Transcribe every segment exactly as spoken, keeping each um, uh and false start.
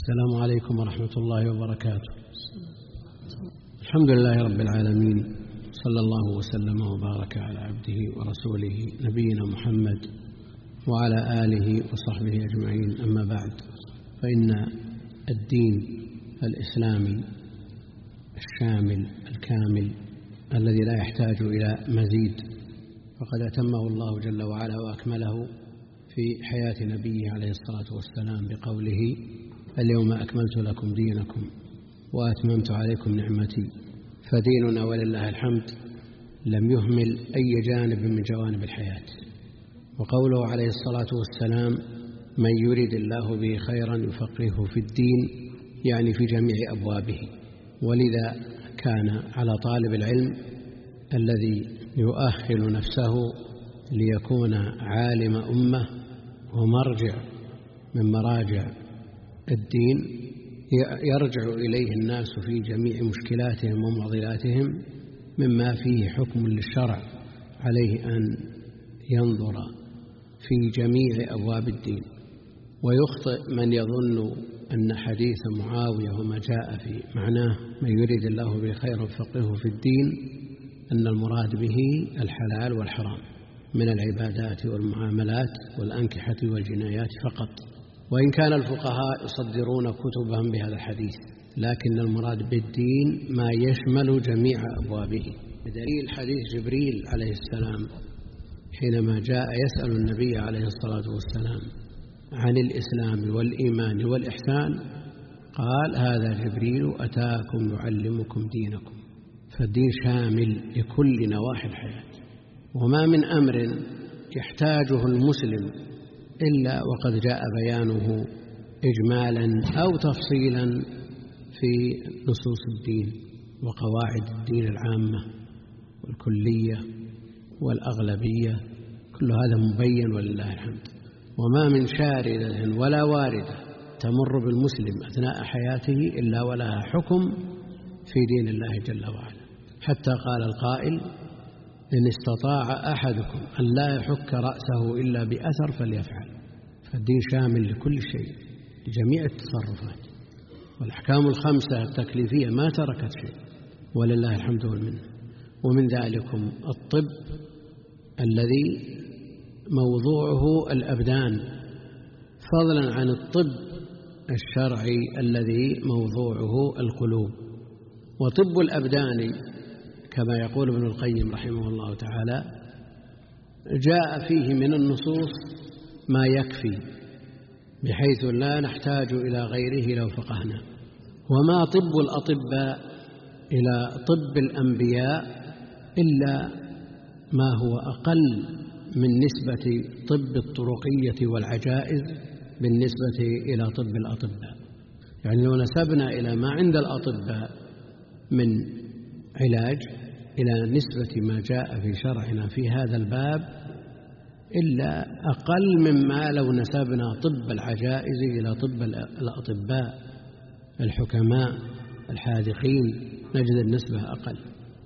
السلام عليكم ورحمة الله وبركاته. الحمد لله رب العالمين، صلى الله وسلم وبارك على عبده ورسوله نبينا محمد وعلى آله وصحبه أجمعين. أما بعد، فإن الدين الإسلامي الشامل الكامل الذي لا يحتاج إلى مزيد فقد أتمه الله جل وعلا وأكمله في حياة نبيه عليه الصلاة والسلام بقوله: اليوم أكملت لكم دينكم وأتممت عليكم نعمتي. فديننا ولله الحمد لم يهمل أي جانب من جوانب الحياة. وقوله عليه الصلاة والسلام: من يريد الله به خيرا يفقهه في الدين، يعني في جميع أبوابه. ولذا كان على طالب العلم الذي يؤهل نفسه ليكون عالم أمة ومرجع من مراجع الدين يرجع إليه الناس في جميع مشكلاتهم ومعضلاتهم مما فيه حكم للشرع، عليه أن ينظر في جميع أبواب الدين. ويخطئ من يظن أن حديث معاوية وما جاء في معناه من يريد الله به خيرا يفقهه في الدين أن المراد به الحلال والحرام من العبادات والمعاملات والأنكحة والجنايات فقط، وإن كان الفقهاء يصدرون كتبهم بهذا الحديث، لكن المراد بالدين ما يشمل جميع أبوابه. بدليل حديث جبريل عليه السلام حينما جاء يسأل النبي عليه الصلاة والسلام عن الإسلام والإيمان والإحسان، قال: هذا جبريل أتاكم يعلمكم دينكم. فالدين شامل لكل نواحي الحياة، وما من أمر يحتاجه المسلم إلا وقد جاء بيانه إجمالا أو تفصيلا في نصوص الدين وقواعد الدين العامة والكلية والأغلبية، كل هذا مبين ولله الحمد. وما من شاردة ولا واردة تمر بالمسلم أثناء حياته إلا ولها حكم في دين الله جل وعلا، حتى قال القائل: إن استطاع أحدكم أن لا يحك رأسه إلا بأثر فليفعل. فالدين شامل لكل شيء، لجميع التصرفات، والأحكام الخمسة التكليفية ما تركت شيء ولله الحمد والمنة. ومن ذلكم الطب الذي موضوعه الأبدان، فضلا عن الطب الشرعي الذي موضوعه القلوب. وطب الأبدان كما يقول ابن القيم رحمه الله تعالى جاء فيه من النصوص ما يكفي، بحيث لا نحتاج إلى غيره لو فقهنا. وما طب الأطباء إلى طب الأنبياء إلا ما هو أقل من نسبة طب الطرقية والعجائز بالنسبة إلى طب الأطباء. يعني لو نسبنا إلى ما عند الأطباء من علاج إلى نسبة ما جاء في شرعنا في هذا الباب إلا أقل مما لو نسبنا طب العجائز إلى طب الأطباء الحكماء الحاذقين، نجد النسبة أقل.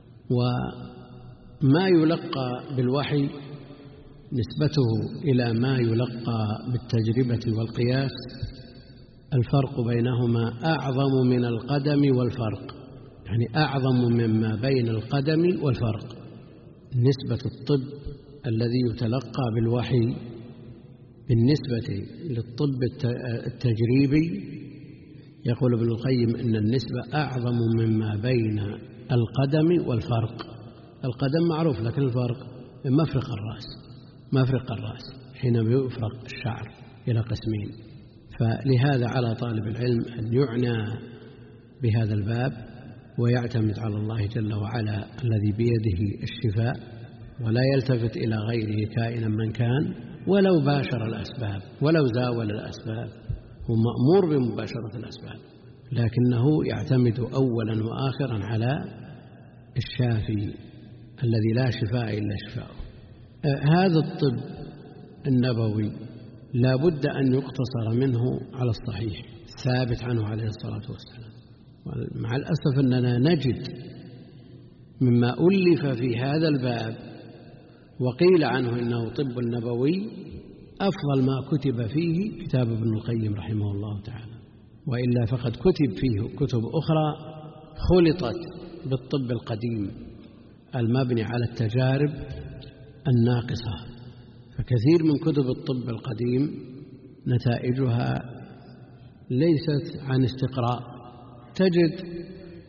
وما يلقى بالوحي نسبته إلى ما يلقى بالتجربة والقياس الفرق بينهما أعظم من القدم والفرق، يعني أعظم مما بين القدم والفرق. نسبة الطب الذي يتلقى بالوحي بالنسبة للطب التجريبي يقول ابن القيم إن النسبة أعظم مما بين القدم والفرق. القدم معروف، لكن الفرق مفرق الرأس، مفرق الرأس حينما يفرق الشعر إلى قسمين. فلهذا على طالب العلم أن يعنى بهذا الباب ويعتمد على الله جل وعلا الذي بيده الشفاء، ولا يلتفت إلى غيره كائنا من كان، ولو باشر الأسباب ولو زاول الأسباب. هو مأمور بمباشرة الأسباب، لكنه يعتمد أولا وآخرا على الشافي الذي لا شفاء إلا شفاءه. هذا الطب النبوي لا بد أن يقتصر منه على الصحيح الثابت عنه عليه الصلاة والسلام. مع الأسف أننا نجد مما ألف في هذا الباب وقيل عنه إنه طب النبوي أفضل ما كتب فيه كتاب ابن القيم رحمه الله تعالى، وإلا فقد كتب فيه كتب أخرى خلطت بالطب القديم المبني على التجارب الناقصة. فكثير من كتب الطب القديم نتائجها ليست عن استقراء. تجد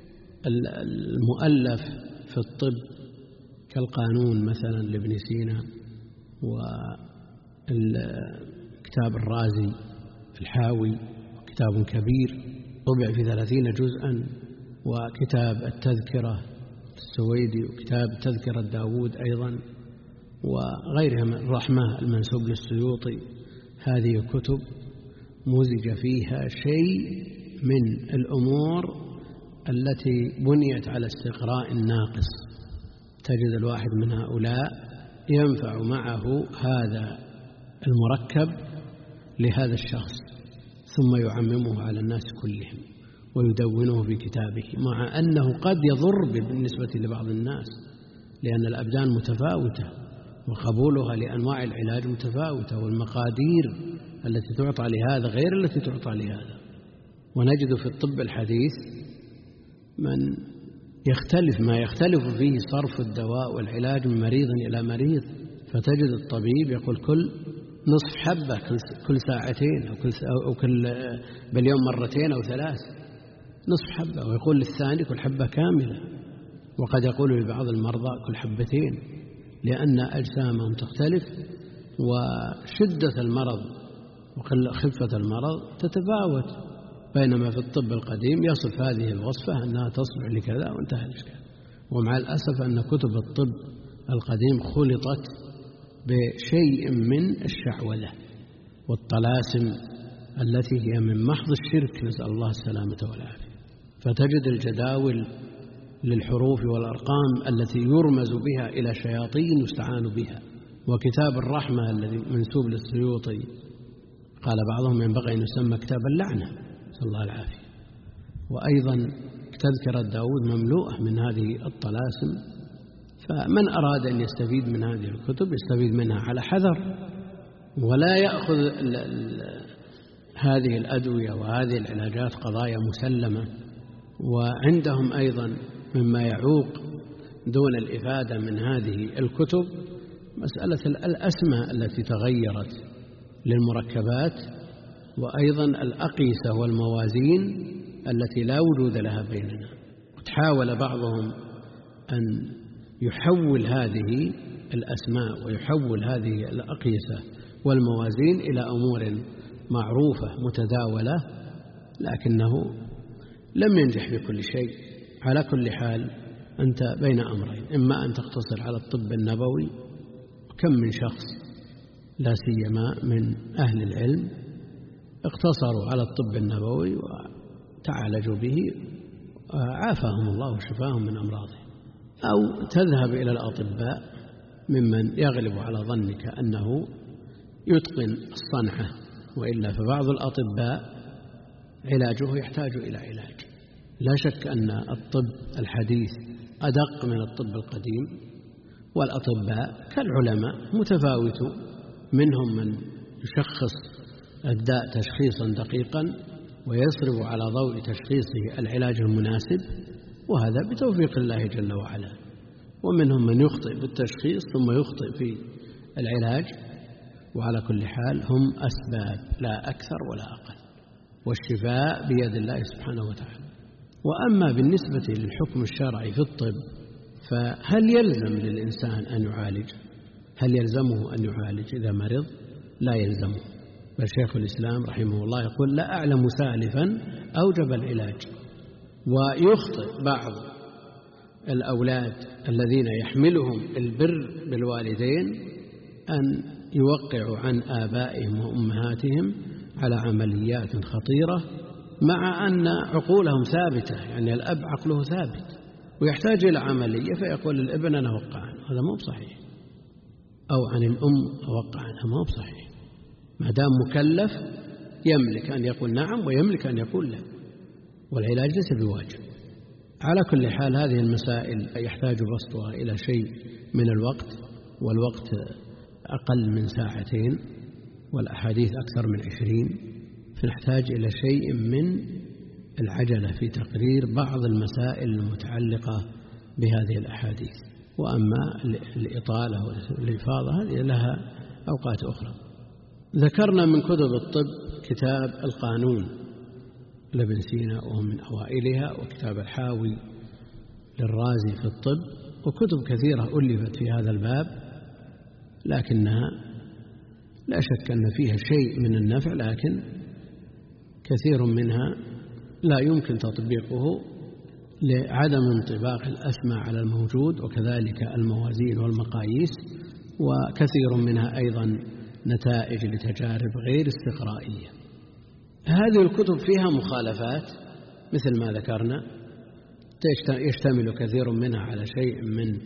المؤلف في الطب كالقانون مثلا لابن سينا، وكتاب الرازي الحاوي كتاب كبير طبع في ثلاثين جزءا، وكتاب التذكرة السويدي، وكتاب تذكرة داود أيضا، وغيرها من الرحمة المنسوب للسيوطي. هذه كتب مزج فيها شيء من الأمور التي بنيت على استقراء ناقص. تجد الواحد من هؤلاء ينفع معه هذا المركب لهذا الشخص ثم يعممه على الناس كلهم ويدونه في كتابه، مع أنه قد يضر بالنسبة لبعض الناس، لأن الأبدان متفاوتة وقبولها لأنواع العلاج متفاوتة، والمقادير التي تعطى لهذا غير التي تعطى لهذا. ونجد في الطب الحديث من يختلف ما يختلف فيه صرف الدواء والعلاج من مريض إلى مريض، فتجد الطبيب يقول كل نصف حبة كل ساعتين أو كل, أو كل باليوم مرتين أو ثلاث، نصف حبة، ويقول للثاني كل حبة كاملة، وقد يقول لبعض المرضى كل حبتين، لأن أجسامهم تختلف وشدة المرض وخفة المرض تتفاوت. بينما في الطب القديم يصف هذه الوصفة أنها تصلح لكذا وانتهى الإشكال. ومع الأسف أن كتب الطب القديم خلطت بشيء من الشعوذة والطلاسم التي هي من محض الشرك، نسأل الله السلامة والعافية. فتجد الجداول للحروف والأرقام التي يرمز بها إلى شياطين يستعان بها، وكتاب الرحمة الذي منسوب للسيوطي قال بعضهم ينبغي أن يسمى كتاب اللعنة، نسأل الله العافية. وأيضا تذكرة داود مملوءة من هذه الطلاسم. فمن أراد أن يستفيد من هذه الكتب يستفيد منها على حذر، ولا يأخذ ال ال هذه الأدوية وهذه العلاجات قضايا مسلمة. وعندهم أيضا مما يعوق دون الإفادة من هذه الكتب مسألة الأسماء التي تغيرت للمركبات، وأيضا الأقيسة والموازين التي لا وجود لها بيننا. تحاول بعضهم أن يحول هذه الأسماء ويحول هذه الأقيسة والموازين إلى أمور معروفة متداولة، لكنه لم ينجح بكل شيء. على كل حال أنت بين أمرين، إما أن تقتصر على الطب النبوي، كم من شخص لا سيما من أهل العلم اقتصروا على الطب النبوي وتعالجوا به عافاهم الله وشفاهم من أمراضهم، أو تذهب إلى الأطباء ممن يغلب على ظنك أنه يتقن الصنعة، وإلا فبعض الأطباء علاجه يحتاج إلى علاج. لا شك أن الطب الحديث أدق من الطب القديم، والأطباء كالعلماء متفاوتون، منهم من يشخص الداء تشخيصا دقيقا ويصرف على ضوء تشخيصه العلاج المناسب، وهذا بتوفيق الله جل وعلا، ومنهم من يخطئ بالتشخيص ثم يخطئ في العلاج. وعلى كل حال هم أسباب لا أكثر ولا أقل، والشفاء بيد الله سبحانه وتعالى. وأما بالنسبة للحكم الشرعي في الطب، فهل يلزم للإنسان أن يعالج؟ هل يلزمه أن يعالج إذا مرض؟ لا يلزمه. بل شيخ الإسلام رحمه الله يقول لا أعلم سالفا أوجب العلاج. ويخطئ بعض الأولاد الذين يحملهم البر بالوالدين أن يوقعوا عن آبائهم وأمهاتهم على عمليات خطيرة، مع أن عقولهم ثابتة، يعني الأب عقله ثابت ويحتاج إلى عملية فيقول للابن أنا أوقع عنه، هذا مو بصحيح. أو عن الأم أوقع عنها، مو بصحيح. ما دام مكلف يملك أن يقول نعم ويملك أن يقول لا، والعلاج ليس بواجب. على كل حال هذه المسائل يحتاج بسطها إلى شيء من الوقت، والوقت أقل من ساعتين والأحاديث أكثر من عشرين، فنحتاج إلى شيء من العجلة في تقرير بعض المسائل المتعلقة بهذه الأحاديث. وأما الإطالة والإفاضة هذه لها أوقات أخرى. ذكرنا من كتب الطب كتاب القانون لابن سينا وهو من أوائلها، وكتاب الحاوي للرازي في الطب، وكتب كثيرة ألفت في هذا الباب، لكنها لا شك أن فيها شيء من النفع، لكن كثير منها لا يمكن تطبيقه لعدم انطباق الأسماء على الموجود، وكذلك الموازين والمقاييس، وكثير منها أيضا نتائج لتجارب غير استقرائية. هذه الكتب فيها مخالفات مثل ما ذكرنا، يشتمل كثير منها على شيء من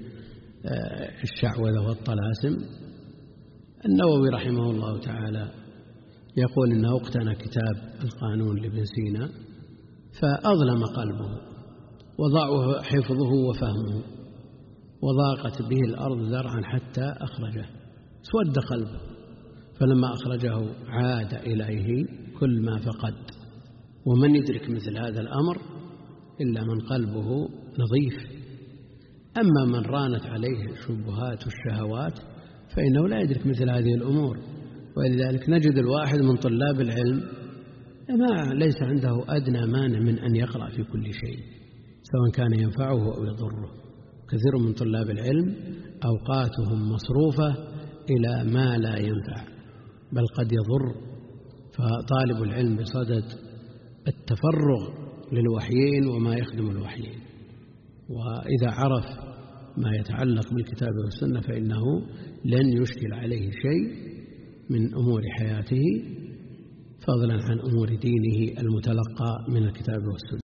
الشعوذة والطلاسم. النووي رحمه الله تعالى يقول إنه اقتنى كتاب القانون لابن سينا فأظلم قلبه وضعه حفظه وفهمه، وضاقت به الأرض ذرعا حتى أخرجه، سود قلبه، فلما أخرجه عاد إليه كل ما فقد. ومن يدرك مثل هذا الأمر إلا من قلبه نظيف. أما من رانت عليه الشبهات والشهوات فإنه لا يدرك مثل هذه الأمور. ولذلك نجد الواحد من طلاب العلم ما ليس عنده أدنى مانع من أن يقرأ في كل شيء سواء كان ينفعه أو يضره. كثير من طلاب العلم أوقاتهم مصروفة إلى ما لا ينفع بل قد يضر. فطالب العلم بصدد التفرغ للوحيين وما يخدم الوحيين، وإذا عرف ما يتعلق بالكتاب والسنة فإنه لن يشكل عليه شيء من أمور حياته، فضلا عن أمور دينه المتلقى من الكتاب والسنة.